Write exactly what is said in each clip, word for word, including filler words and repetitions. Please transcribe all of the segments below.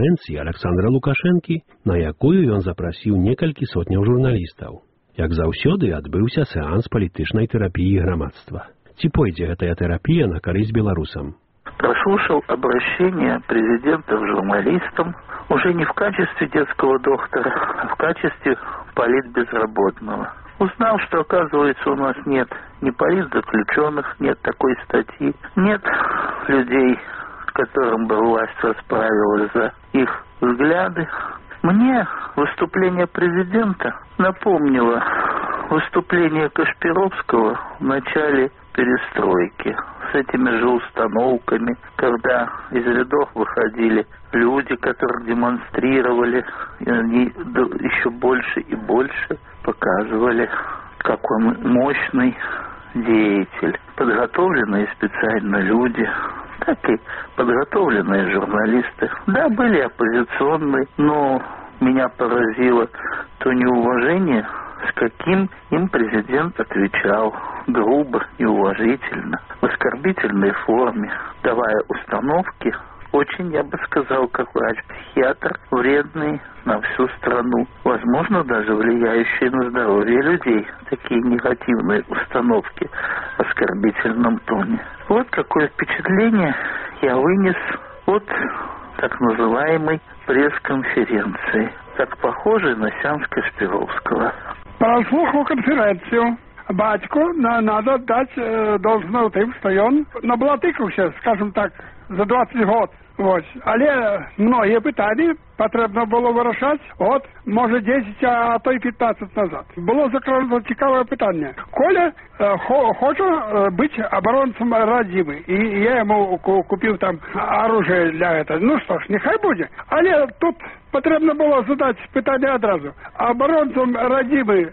прэс-канферэнцыі Аляксандра Лукашэнкі, на якую ён запрасіў некалькі сотняў журналістаў. Як заўсёды адбыўся сеанс палітычнай тэрапіі грамадства. Ці пойдзе гэтая терапия на корысть белорусам? Прослушал обращение президента к журналистам уже не в качестве детского доктора, а в качестве политбезработного. Узнал, что, оказывается, у нас нет ни политзаключенных, нет такой статьи, нет людей, которым бы власть расправилась за их взгляды. Мне выступление президента напомнило выступление Кашпировского в начале перестройки с этими же установками, когда из рядов выходили люди, которые демонстрировали, и они еще больше и больше показывали, как он мощный деятель. Подготовленные специально люди, так и подготовленные журналисты. Да, были оппозиционные, но меня поразило то неуважение, с каким им президент отвечал, грубо и уважительно, в оскорбительной форме, давая установки, очень, я бы сказал, как врач-психиатр, вредные на всю страну, возможно, даже влияющие на здоровье людей, такие негативные установки в оскорбительном тоне. Вот какое впечатление я вынес от так называемой пресс-конференции, так похожей на сеанс Кашпировского. Прослушал конференцию. Батьку на, надо дать э, должно тем, что он наблатыкался, скажем так, за двадцять год. Вот. Але многие питання потрібно було вирішати, от, може, десять, а то й пятнадцать назад. Було закрито цікаве питання. Коля э, хо, хоче э, бути оборонцем родимый, і я йому купив там оружие для этого. Ну що ж, нехай буде. Але тут потрібно було задати питання одразу. Оборонцем родимый,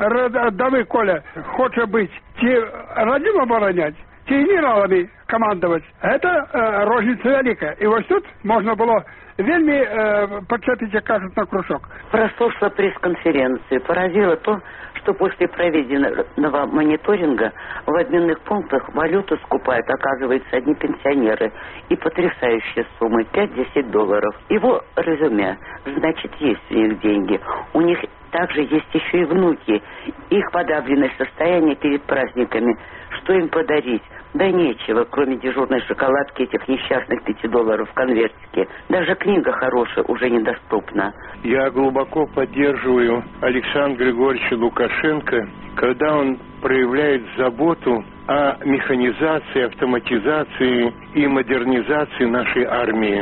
Давид Коля хоче бути, чи родим оборонять, чи генералами командовать. Это э, розница великая. И вот тут можно было вельми э, подцепить, как кажут, на кружок. Прослушала пресс-конференцию. Поразило то, что после проведенного мониторинга в обменных пунктах валюту скупают, оказывается, одни пенсионеры. И потрясающие суммы пять-десять долларов. Его резюме, значит, есть у них деньги. У них также есть еще и внуки. Их подавленное состояние перед праздниками. Что им подарить? Да нечего, кроме дежурной шоколадки этих несчастных пяти долларов в конвертике. Даже книга хорошая уже недоступна. Я глубоко поддерживаю Александра Григорьевича Лукашенко, когда он проявляет заботу о механизации, автоматизации и модернизации нашей армии.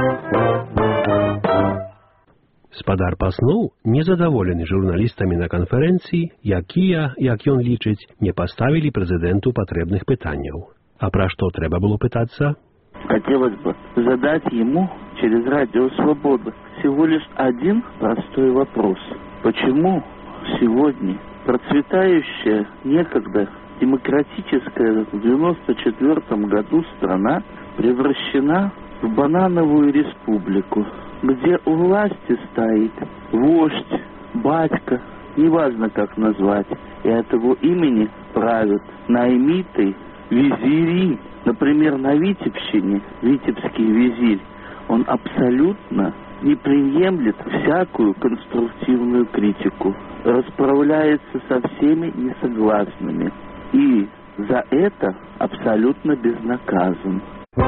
Спадар паснуў, незадаволены журналістамі на канферэнцыі, якія, як ён лічыць, не паставілі прэзідэнту патрэбных пытанняў. А пра што трэба было пытацца? Хотелось бы задать ему через радио «Свобода» всего лишь один простой вопрос. Почему сегодня процветающая некогда демократическая в девяносто четвёртом году страна превращена в банановую республику, где у власти стоит вождь, батька, неважно как назвать, и от его имени правят наймиты, визири. Например, на Витебщине, витебский визирь, он абсолютно не приемлет всякую конструктивную критику, расправляется со всеми несогласными и за это абсолютно безнаказан.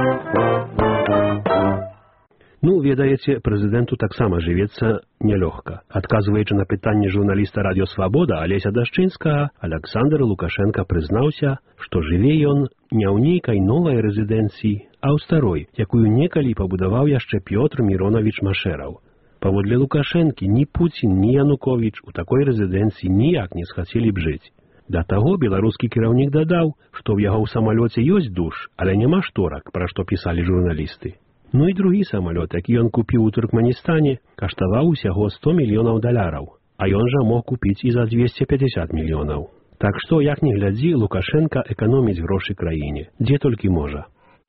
Ну, ведаеце, прэзідэнту таксама жывецца нялёгка. Адказваючы на пытанне журналіста радыё «Свабода» Алеся Дашчынскага, Аляксандр Лукашенко прызнаўся, што жыве ён не ў нейкай новай рэзідэнцыі, а ў старой, якую некалі пабудаваў яшчэ Пётр Міронавіч Машэраў. Паводле Лукашэнкі ні Пуцін, ні Януковіч у такой рэзідэнцыі ніяк не схацелі б жыць. Да таго беларускі кіраўнік дадаў, што ў яго ў самалёце ёсць душ, але няма шторак, пра што пісалі журналісты. Ну і другі самалёт, які ён купіў у Туркменістане, каштаваў усяго сто мільёнаў даляраў, а ён жа мог купіць і за двесце пятьдесят мільёнаў. Так што, як ні глядзі, Лукашенка эканоміць грошы краіне, дзе толькі можа.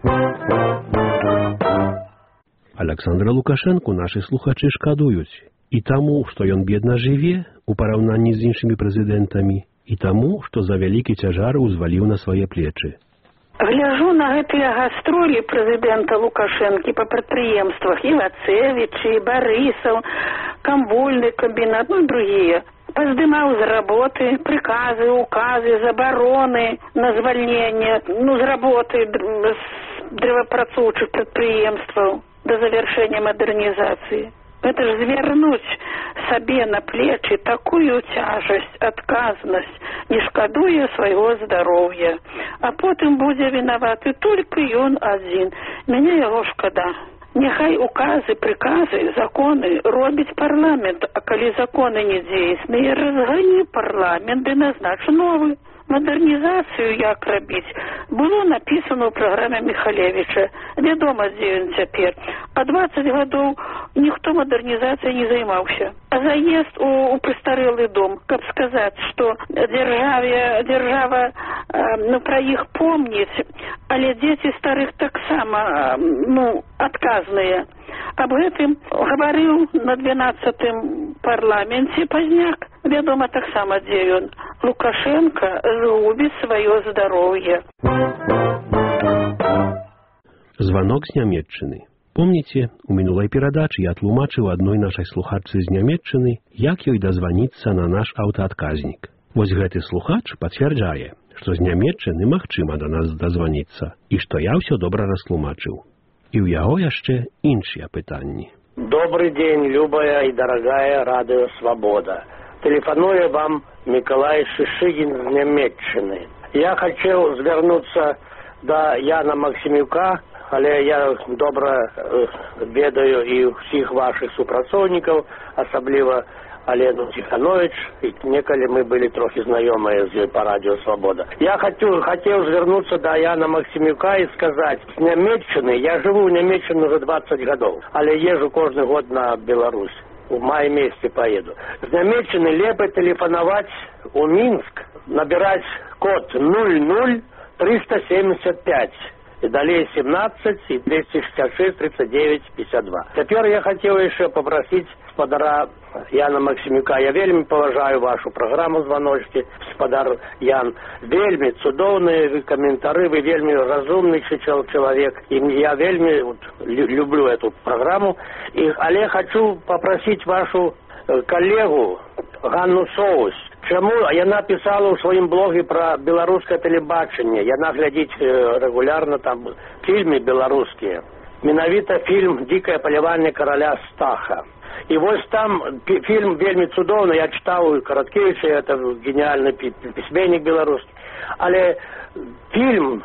Аляксандра Лукашэнку нашы слухачы шкадуюць. І таму, што ён бедна жыве, у параўнанні з іншымі прэзідэнтамі, і таму, што за вялікі цяжар узваліў на свае плечы. Гляжу на гэтыя гастролі прэзідэнта Лукашэнкі па прадпрыемствах Івацевічы, Барысаў, камбольны камбінат, ну і другія. Паздымаў з работы прыказы, указы, забароны на звальненне, ну, з работы з дрэвапрацоўчых прадпрыемстваў да завяршэння мадэрнізацыі. Гэта ж звярнуць сабе на плечы такую цяжасць, адказнасць, не шкадуе свайго здароўя. А потым будзе вінаваты толькі ён адзін. Мяне яго шкада. Няхай указы, прыказы, законы робіць парламент, а калі законы не дзейсныя, разгані парламент і назнач новы. Мадэрнізацыю як рабіць было напісана ў праграме Міхалевіча. Вядома, дзе ён цяпер. А дваццаць гадоў ніхто мадэрнізацыяй не займаўся. А заезд у, у прыстарэлы дом, каб сказаць, што дзяржаве, дзяржава э, ну, пра іх помніць, але дзеці старых таксама ну, адказныя. Аб гэтым гаварыў на дванаццатым парламенце Пазняк. Вядома таксама, дзе ён. Лукашенко згубіць сваё здароўе. Звонок з Нямецчыны. Помніце, у мінулай перадачы я тлумачыў адной нашай слухачцы з Нямецчыны, як ёй дазваніцца на наш аўтаадказнік. Вось гэты слухач пацвярджае, што з Нямецчыны магчыма да нас дазваніцца, і што я ўсё добра растлумачыў. І ў яго яшчэ іншыя пытанні. Добрый день, любая и дорогая Радио Свобода. Телефоную вам Миколай Шишигин з Нямецчыны. Я хотел звернуться до Яна Максимюка, але я добра э, ведаю і ўсіх ваших супрацоўнікаў, асабліва Алену Тиханович, и неколи мы были трохи знакомые с по Радио Свобода. Я хочу, хотел звернуться до Яна Максимюка и сказать, с Нямецчыны, я живу в Нямецчыне уже двадцать годов, але езжу каждый год на Беларусь. В мае месяце поеду. С Нямецчыны лепо телефоновать у Минск, набирать код ноль ноль триста семьдесят пять. И далее семнадцать и двести шестьдесят шесть тридцать девять пятьдесят два. Теперь я хотел еще попросить господара Яна Максимюка. Я вельми поважаю вашу программу «Звоночки». Господар Ян, вельми цудовные вы комментары, вы вельми разумный человек. И я вельми вот, люблю эту программу. И, але хочу попросить вашу коллегу Ганну Соус. Чаму яна писала ў сваім блоге пра беларускае тэлебачанне. Яна глядзіць рэгулярна там фільмы беларускія. Менавіта фільм «Дикое полевание короля Стаха». И вот там фильм вельми цудоўны, я читал Короткевича, это гениальный письменник белорусский. Але фильм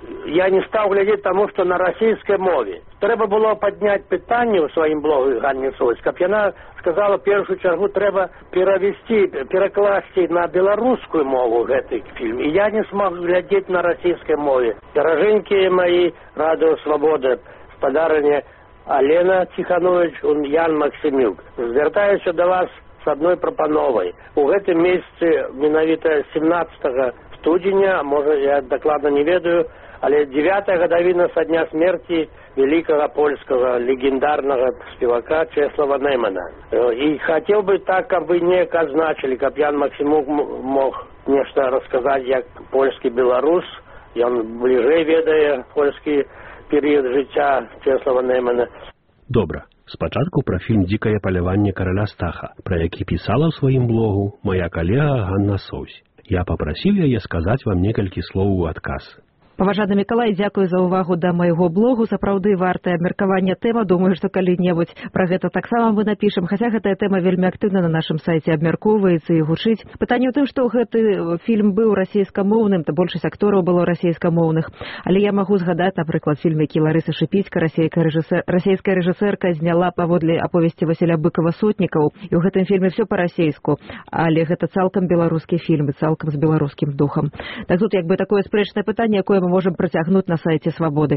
я не стал глядеть, потому что на российской мове. Треба было поднять питание в своем блоге Ганне Соус, как она сказала, в первую чергу треба перевести, перекласти на белорусскую мову этот фильм. И я не смог глядеть на российской мове. Дорогенькие мои, Радио Свобода, подарение Алена Тиханович, он Ян Максимюк. Звертаюсь до вас с одной пропановой. У гэтым месяце, менавіта семнадцатого студзеня, может, я докладно не ведаю, але девятая годовина со дня смерти великого польского легендарного спевака Чеслава Неймана. И хотел бы так, как вы не означили, как Ян Максимук мог нечто рассказать, як польский белорус, и он ближе ведая польский период жыцця Чеслава Неймана. Добра. Спачатку пра фільм «Дзікае паляванне караля Стаха», пра які пісала ў сваім блогу моя калега Ганна Соус. Я папрасіў яе сказаць вам некалькі слоў у адказ. Паважаны Мікалай, дзякую за ўвагу да майго блогу. Сапраўды вартая абмеркавання тэма. Думаю, што калі-небудзь пра гэта таксама мы напішам. Хаця гэтая тэма вельмі актыўна на нашым сайце абмяркоўваецца і гучыць. Пытанне ў тым, што гэты фільм быў расейскамоўным, то большасць актораў было расейскамоўных. Але я магу згадаць, напрыклад, фільм, які Ларыса Шыпіцька, расейская рэжысэр, расейская рэжысэрка, зняла паводле аповесці Васіля Быкова-Сотнікаў. І ў гэтым фільме все па-расейску. Але гэта цалкам беларускі фільм, цалкам з беларускім духам. Так тут як бы такое спрэчнае пытанне, якое мы можем працягнуць на сайце Свабоды.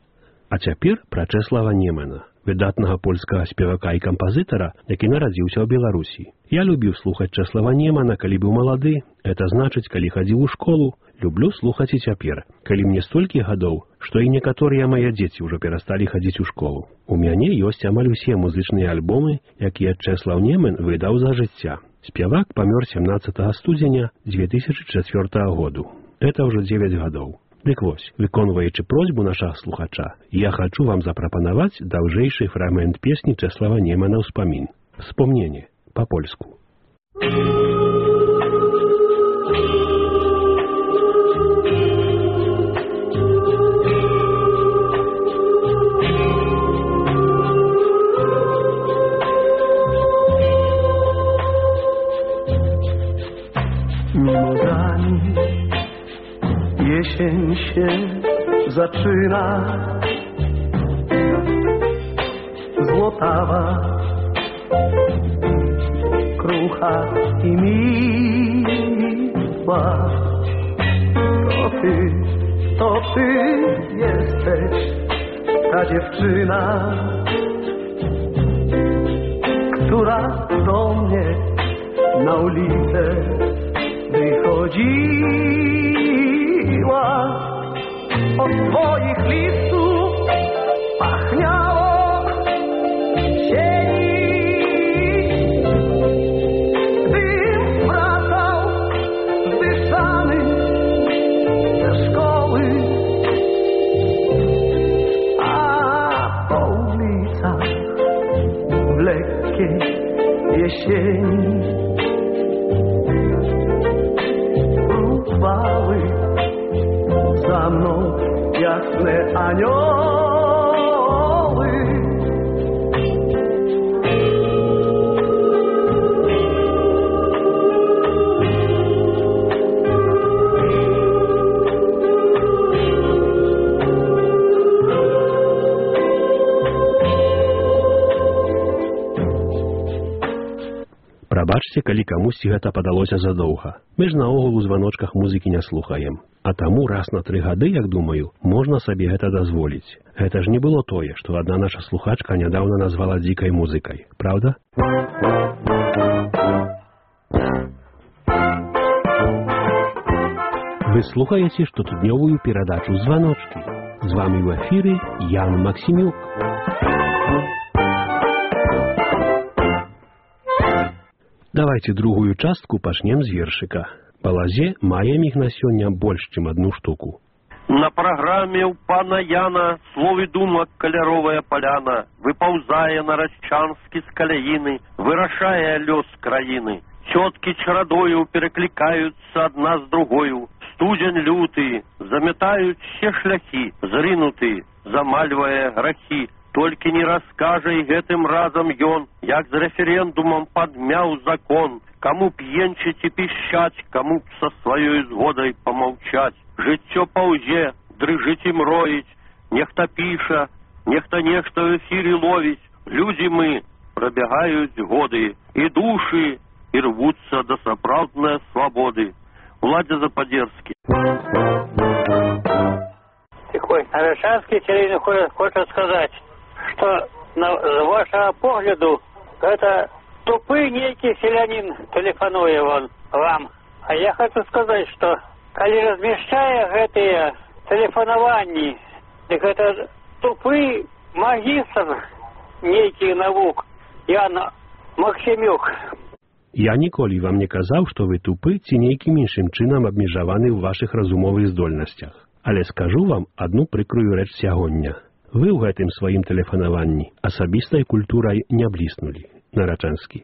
А цяпер пра Чеслава Неймана, выдатнага польскага спевака і кампазітара, які нарадзіўся ў Беларусі. Я любіў слухаць Чеслава Неймана, калі быў малады, это значыць, калі хадзіў у школу, люблю слухаць і цяпер, калі мне столькі гадоў, што і некаторыя мае дзеці ўжо перасталі хадзіць у школу. У мяне ёсць амаль усе музычныя альбомы, якія Чеслав Нейман выдаў за жыцця. Спевак памёр семнадцатага студзеня две тысячи четвёртага году. Это ўжо девять гадоў. Дык вось, выконваючы просьбу нашага слухача, я хачу вам запрапанаваць даўжэйшы фрагмент песні Чэслава Немана «Ўспамін». Вспомнение по-польску. Mimozami jesień się zaczyna, złotawa, krucha i miła. To ty, to ty jesteś ta dziewczyna, która do mnie na ulicę wychodziła. Od twoich listów pachniało sieni, gdym wracał zdyszany ze szkoły, a po ulicach w lekkiej jesieni chwały za mną jasne anioły. Прабачце, калі камусьці гэта падалося задоўга. Мы ж наогул у званочках музыкі не слухаем. А таму раз на тры гады, як думаю, можна сабе гэта дазволіць. Гэта ж не было тое, што адна наша слухачка нядаўна назвала дзікай музыкай. Праўда? Вы слухаеце штотыднёвую перадачу «Званочкі». З вамі ў эфіры Ян Максімюк. Давайте другую частку пачнем з вершыка. Па лазе маем іх на сёння больш, чым адну штуку. На праграме ў пана Яна словы думак каляровая паляна выпаўзае на расчанскі з каляіны, вырашае лёс краіны. Цёткі чарадою пераклікаюцца адна з другою. Студзень люты, замятаюць все шляхі, зрынуты, замальвае грахі. Толькі не раскажа і гэтым разам ён, як з рэферэндумам падмяў закон, каму п'енчыць і пішчаць, каму са сваёй згодай памаўчаць. Жыццё паўзе, дрыжыць і мроіць, нехта піша, нехта нешта ў эфіры ловіць. Людзі мы, прабягаюць годы, і душы, і рвуцца да сапраўднай свабоды. Владзя Западзерскі. Арашанскі селянин хочет сказать, что на, с вашего погляду это тупый некий селянин телефонует он вам. А я хочу сказать, что коли размещая гэтые телефоновании, так это тупый магистр некий наук Ян Максімюк. Я ніколі вам не казаў, што вы тупы ці нейкім іншым чынам абмежаваны ў вашых разумовых здольнасцях. Але скажу вам адну прыкрую рэч сягоння. Вы ў гэтым сваім тэлефанаванні асабістай культурай не бліснулі. Нарачанскі.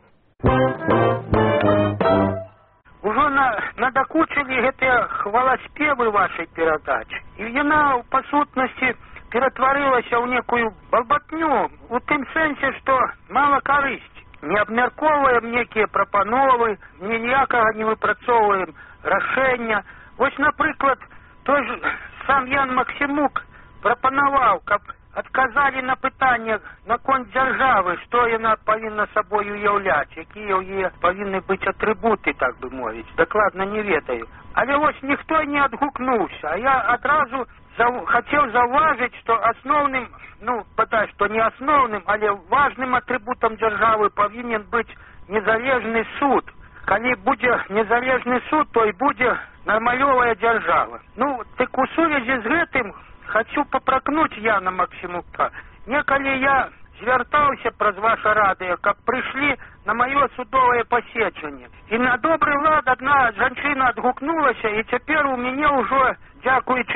Ужо на, надакучылі гэтыя хваласпевы вашай перадачы. І яна, па сутнасці, ператварылася ў некую балбатню, у тым сэнсе, што мала карысці. Не абмяркоўваем некія прапановы, ніякага не выпрацоўваем рашэння. Вось, напрыклад, той ж сам Ян Максімук прапанаваў, каб адказалі на пытанне наконт дзяржавы, што яна павінна сабой уяўляць, якія ў яе павінны быць атрыбуты, так бы мовіць. Дакладна не ведаю. Але вось ніхто не адгукнуўся, а я адразу зау... хацеў заўважыць, што асноўным, ну, бадай, што не асноўным, але важным атрыбутам дзяржавы павінен быць незалежны суд. Калі будзе незалежны суд, то і будзе нармалёвая дзяржава. Ну, так у сувязі з гэтым хочу попракнуць Яна Максімука. Некалі я звяртаўся праз ваша радыё, каб прыйшлі на маё судовае паседжанне. І на добры лад адна жанчына адгукнулася, і цяпер у мяне ўжо, дзякуючы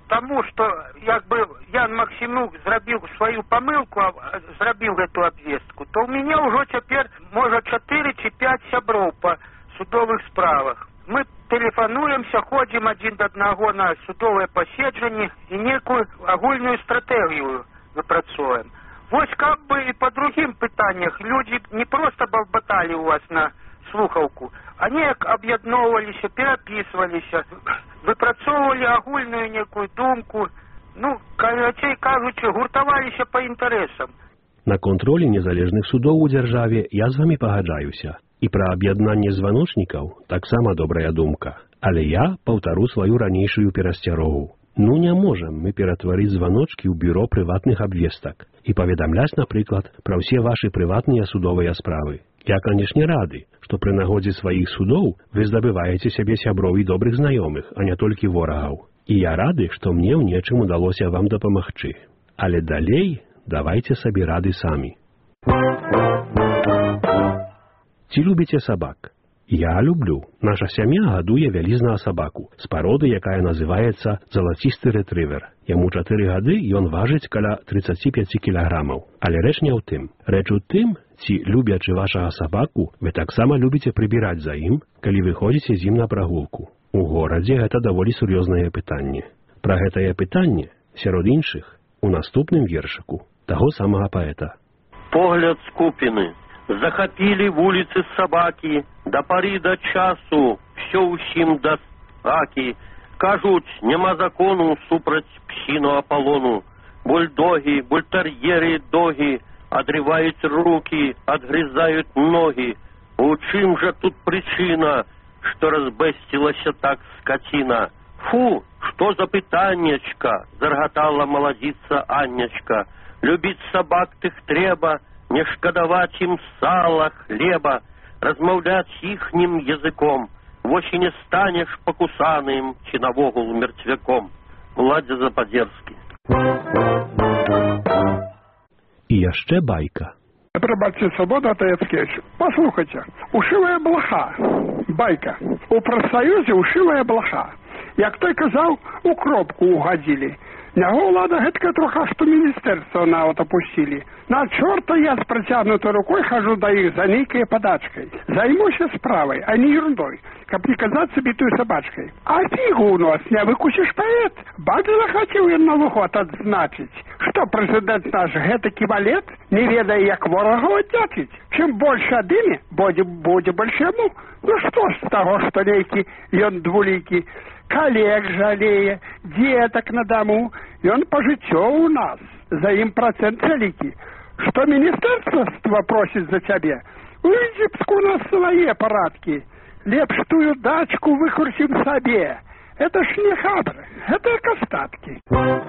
тому, что як бы Ян Максимюк зрабіў свою помылку, зрабіў эту обвестку, то у меня уже теперь может четыре чи пять сяброў по судовых справах. Мы телефонуемся, ходим один до одного на судовые паседжанні и некую агульную стратегию выпрацоўваем. Вось как бы и по другим пытаниях люди не просто балбатали у вас на слухаўку, а неяк аб'ядноўваліся, перапісваліся, выпрацоўвалі агульную некую думку, ну, карацей кажучы, гуртаваліся по інтарэсам. На контролі незалежных судоў у дзяржаве я з вамі пагаджаюся. І пра аб'яднанне званочнікаў таксама добрая думка. Але я паўтару сваю ранейшую перасцярогу. Ну не можам мы ператварыць званочкі ў бюро прыватных абвестак і паведамляць, напрыклад, пра ўсе вашы прыватныя судовыя справы. Я, канешне, рады, што пры нагодзе сваіх судоў вы здабываеце сябе сяброў і добрых знаёмых, а не толькі ворагаў. І я рады, што мне ў нечым удалося вам дапамагчы. Але далей давайце сабе рады самі. Ці любіце сабак? Я люблю. Наша сям'я гадуе вялізнага сабаку з пароды, якая называецца залацісты рэтрывер. Яму чатыры гады, ён важыць каля тридцать пять кілаграмаў. Але рэч не ў тым. Рэч у тым, ці, любячы вашага сабаку, вы таксама любіце прыбіраць за ім, калі выходзіце з ім на прагулку. У горадзе гэта даволі сур'ёзнае пытанне. Пра гэтае пытанне, сярод іншых, у наступным вершыку таго самага паэта. Погляд скупіны. Захапілі вуліцы сабакі, да пары да часу, всё ўсім да стакі. Кажуць, няма закону супраць псіну Аполлону. Бульдогі, бультар'еры, догі, адрываюць рукі, адгрызаюць ногі. У чым жа тут прычына, што разбэсцілася так скаціна? Фу, што за пытаннячка, заргатала маладзіца Аннячка. Любіць сабак тых трэба, не шкадаваць ім сала, хлеба, размаўляць іхнім языком. Вось і не станеш пакусаным ці навогул мертвяком. Владзя Западзерскі. І яшчэ байка. Прабачце, Свабода Таецкевич, послухайте, ушивая блоха, байка. У профсоюзе ушивая блоха. Як той казаў, у кропку угадзілі. Няго ўлада гэтка троха, што міністэрства нават опусцілі. На чорта я з працягнутай рукой хожу да іх за нейкай падачкай. Займуся справай, а не ерундой, каб не казацца бітую сабачкай. А фігу у нас не выкусіш паэт. Баді захацеў ён Новы год адзначыць. Што прэзідэнт наш гэтакі валет, не ведае, як ворагаў аддзячыць. Чым больш ад імі, будзе, будзе больш яму. Ну што ж з таго, што нейкі ён двулікі. Коллег жалее, деток на дому, и он по жыццё у нас, за им процент вялікі. Что министерство просит за тебе? У Египску у нас свои парадки. Лепш тую дачку выкурсим себе. Это ж не хабр, это кастатки.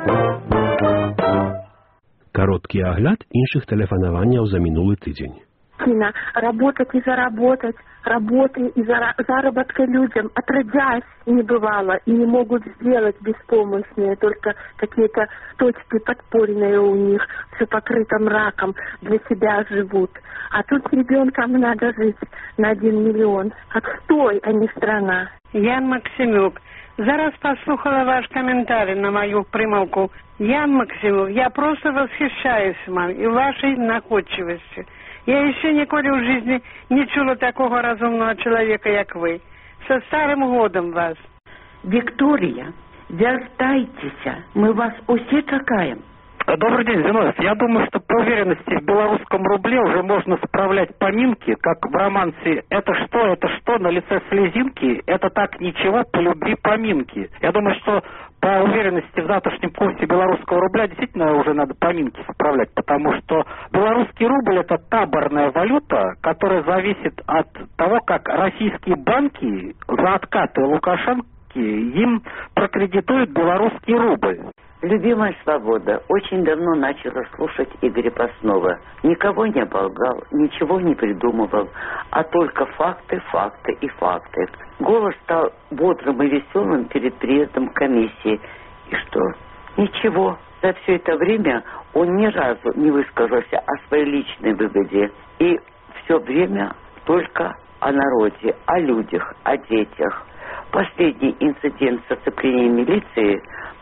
Кароткі агляд іншых тэлефанаванняў за мінулы тыдзень. Кина, работать и заработать, работы и зара- заработка людям отродясь не бывало и не могут сделать беспомощные, только какие-то точки подпольные у них, все покрыто мраком, для себя живут. А тут с ребенком надо жить на один миллион. Отстой, а не страна. Ян Максимюк, зараз послухала ваш комментарий на мою примовку. Ян Максимюк, я просто восхищаюсь вам и вашей находчивостью. Я еще никогда в жизни не чула такого разумного человека, как вы. Со старым годом вас. Виктория, вяртайтеся, мы вас все чакаем. Добрый день, Зиновьев. Я думаю, что по уверенности в белорусском рубле уже можно справлять поминки, как в романсе «Это что, это что?» на лице слезинки, это так ничего, по любви поминки. Я думаю, что по уверенности в завтрашнем курсе белорусского рубля действительно уже надо поминки справлять, потому что белорусский рубль – это таборная валюта, которая зависит от того, как российские банки за откаты Лукашенко им прокредитуют белорусский рубль. Любимая Свобода, очень давно начала слушать Игоря Паснова. Никого не оболгал, ничего не придумывал, а только факты, факты и факты. Голос стал бодрым и веселым перед приездом комиссии. И что? Ничего. За все это время он ни разу не высказался о своей личной выгоде. И все время только о народе, о людях, о детях. Последний инцидент с оцеплением милиции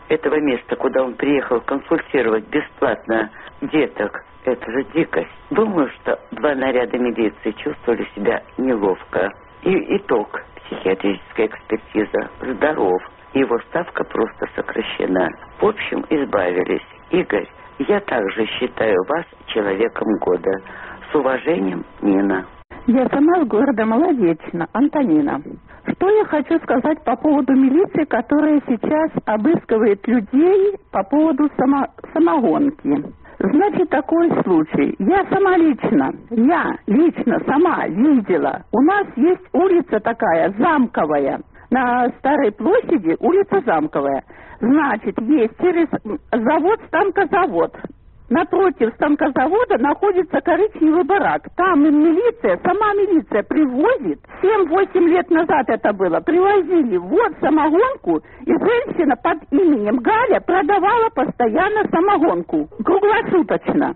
этого места, куда он приехал консультировать бесплатно деток, это же дикость. Думаю, что два наряда милиции чувствовали себя неловко. И итог. Психиатрическая экспертиза. Здоров. Его ставка просто сокращена. В общем, избавились. Игорь, я также считаю вас человеком года. С уважением, Нина. Я сама из города Молодечно, Антонина. Что я хочу сказать по поводу милиции, которая сейчас обыскивает людей по поводу само- самогонки. Значит, такой случай. Я сама лично, я лично сама видела. У нас есть улица такая, Замковая. На Старой площади улица Замковая. Значит, есть через завод, станкозавод. Напротив станкозавода находится коричневый барак. Там им милиция, сама милиция привозит. семь-восемь лет назад это было. Привозили вот самогонку, и женщина под именем Галя продавала постоянно самогонку. Круглосуточно.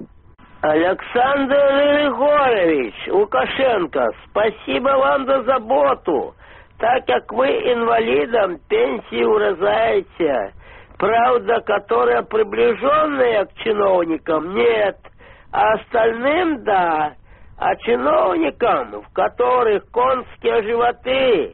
Александр Григорьевич Лукашенко, спасибо вам за заботу. Так как вы инвалидам пенсии урезаете. Правда, которая приближенная к чиновникам, нет. А остальным, да. А чиновникам, в которых конские животы,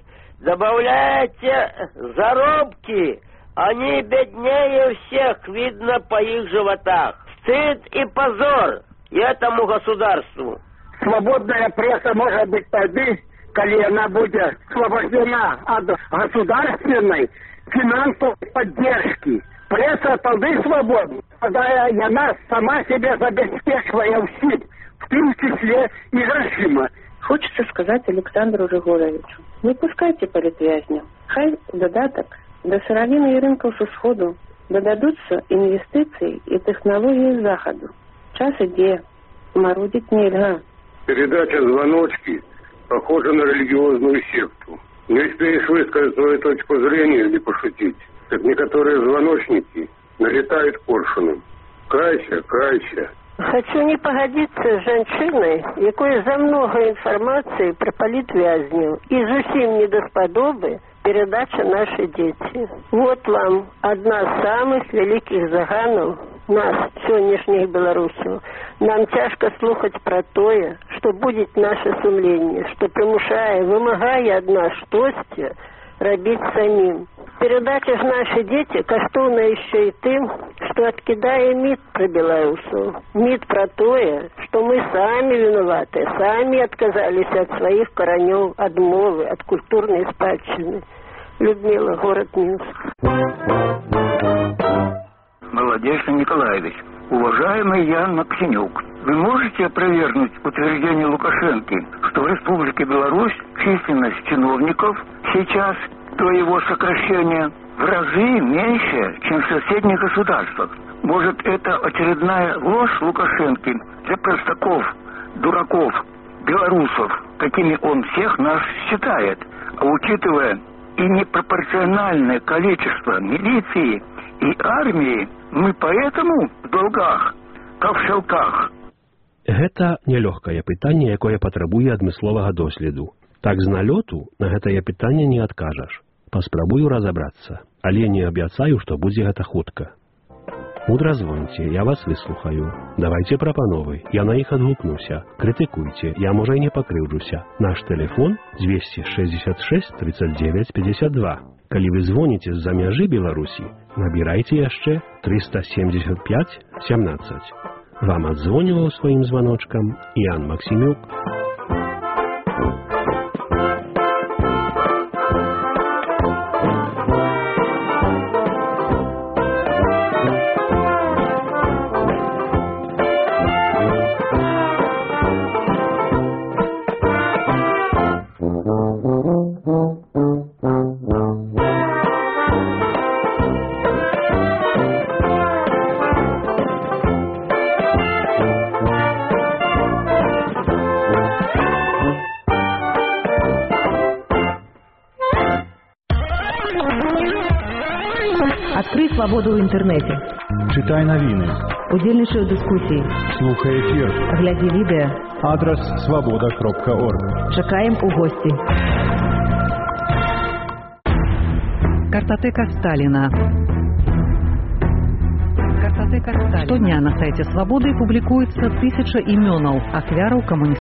добавляете заработки, они беднее всех, видно по их животах. Стыд и позор этому государству. Свободная пресса может быть тогда, когда она будет освобождена от государственной финансовой поддержки. Пресса тогда свободна, когда она сама себя забезпечивая всем, в том числе и грошима. Хочется сказать Александру Григорьевичу, не пускайте политвязня. Хай додаток до сыровины и рынков сходу додадутся инвестиции и технологии заходу. Час иде, марудить нельзя. Передача «Звоночки» похожа на религиозную секту. Не успеешь высказать свою точку зрения или пошутить, как некоторые звоночники налетают коршуном. Кайся, кайся. Хочу не погодиться з жанчынай, якой за много інфармацыі пра палітвязню і зусім не даспадобы передача «Наши дети». Вот вам одна з самых вялікіх заганаў нас, сённяшніх беларусаў. Нам цяжка слухаць пра тое, што будзе наше сумленне, што прымушае, вымагае ад нас штосьці рабіць самім. Передача ж «Наши дети» каштоўна яшчэ і тым, што адкідае міт пра беларусаў. Міт пра тое, што мы самі вінаваты, самі адказаліся ад сваіх каранёў, ад мовы, ад культурнай спадчыны. Людмила, город Минск. Молодечный Николаевич, уважаемый Ян Максимюк, вы можете опровергнуть утверждение Лукашенко, что в Республике Беларусь численность чиновников сейчас до его сокращения в разы меньше, чем в соседних государствах? Может, это очередная ложь Лукашенко для простаков, дураков, белорусов, какими он всех нас считает? А учитывая и непропорциональное количество милиции и армии, мы поэтому в долгах, как в шелках. Гэта нялёгкае пытанне, якое патрабуе адмысловага доследу. Так з налёту на гэтае пытанне не адкажаш. Паспрабую разабрацца, але не абяцаю, што будзе гэта хутка. Мудра звоніце, я вас выслухаю. Давайце прапановы, я на іх адгукнуся. Крытыкуйце, я, можа, і не пакрыўджуся. Наш тэлефон двести шестьдесят шесть тридцать девять пятьдесят два. Калі вы звоніце з-за мяжы Беларусі, набірайце яшчэ триста семьдесят пять семнадцать. Вам адзвоніваў сваім званочкам Ян Максимюк. Адкрый свабоду ў інтэрнэце. Чытай навіны. Удзельнічай у дыскусіі. Слухай эфір. Глядзі відэа. Адрас свабода кропка орг. Чакаем у госці. Картатэка Сталіна. Штодня на сайте «Свободы» публікуецца тысяча імёнаў ахвяраў камуністычнай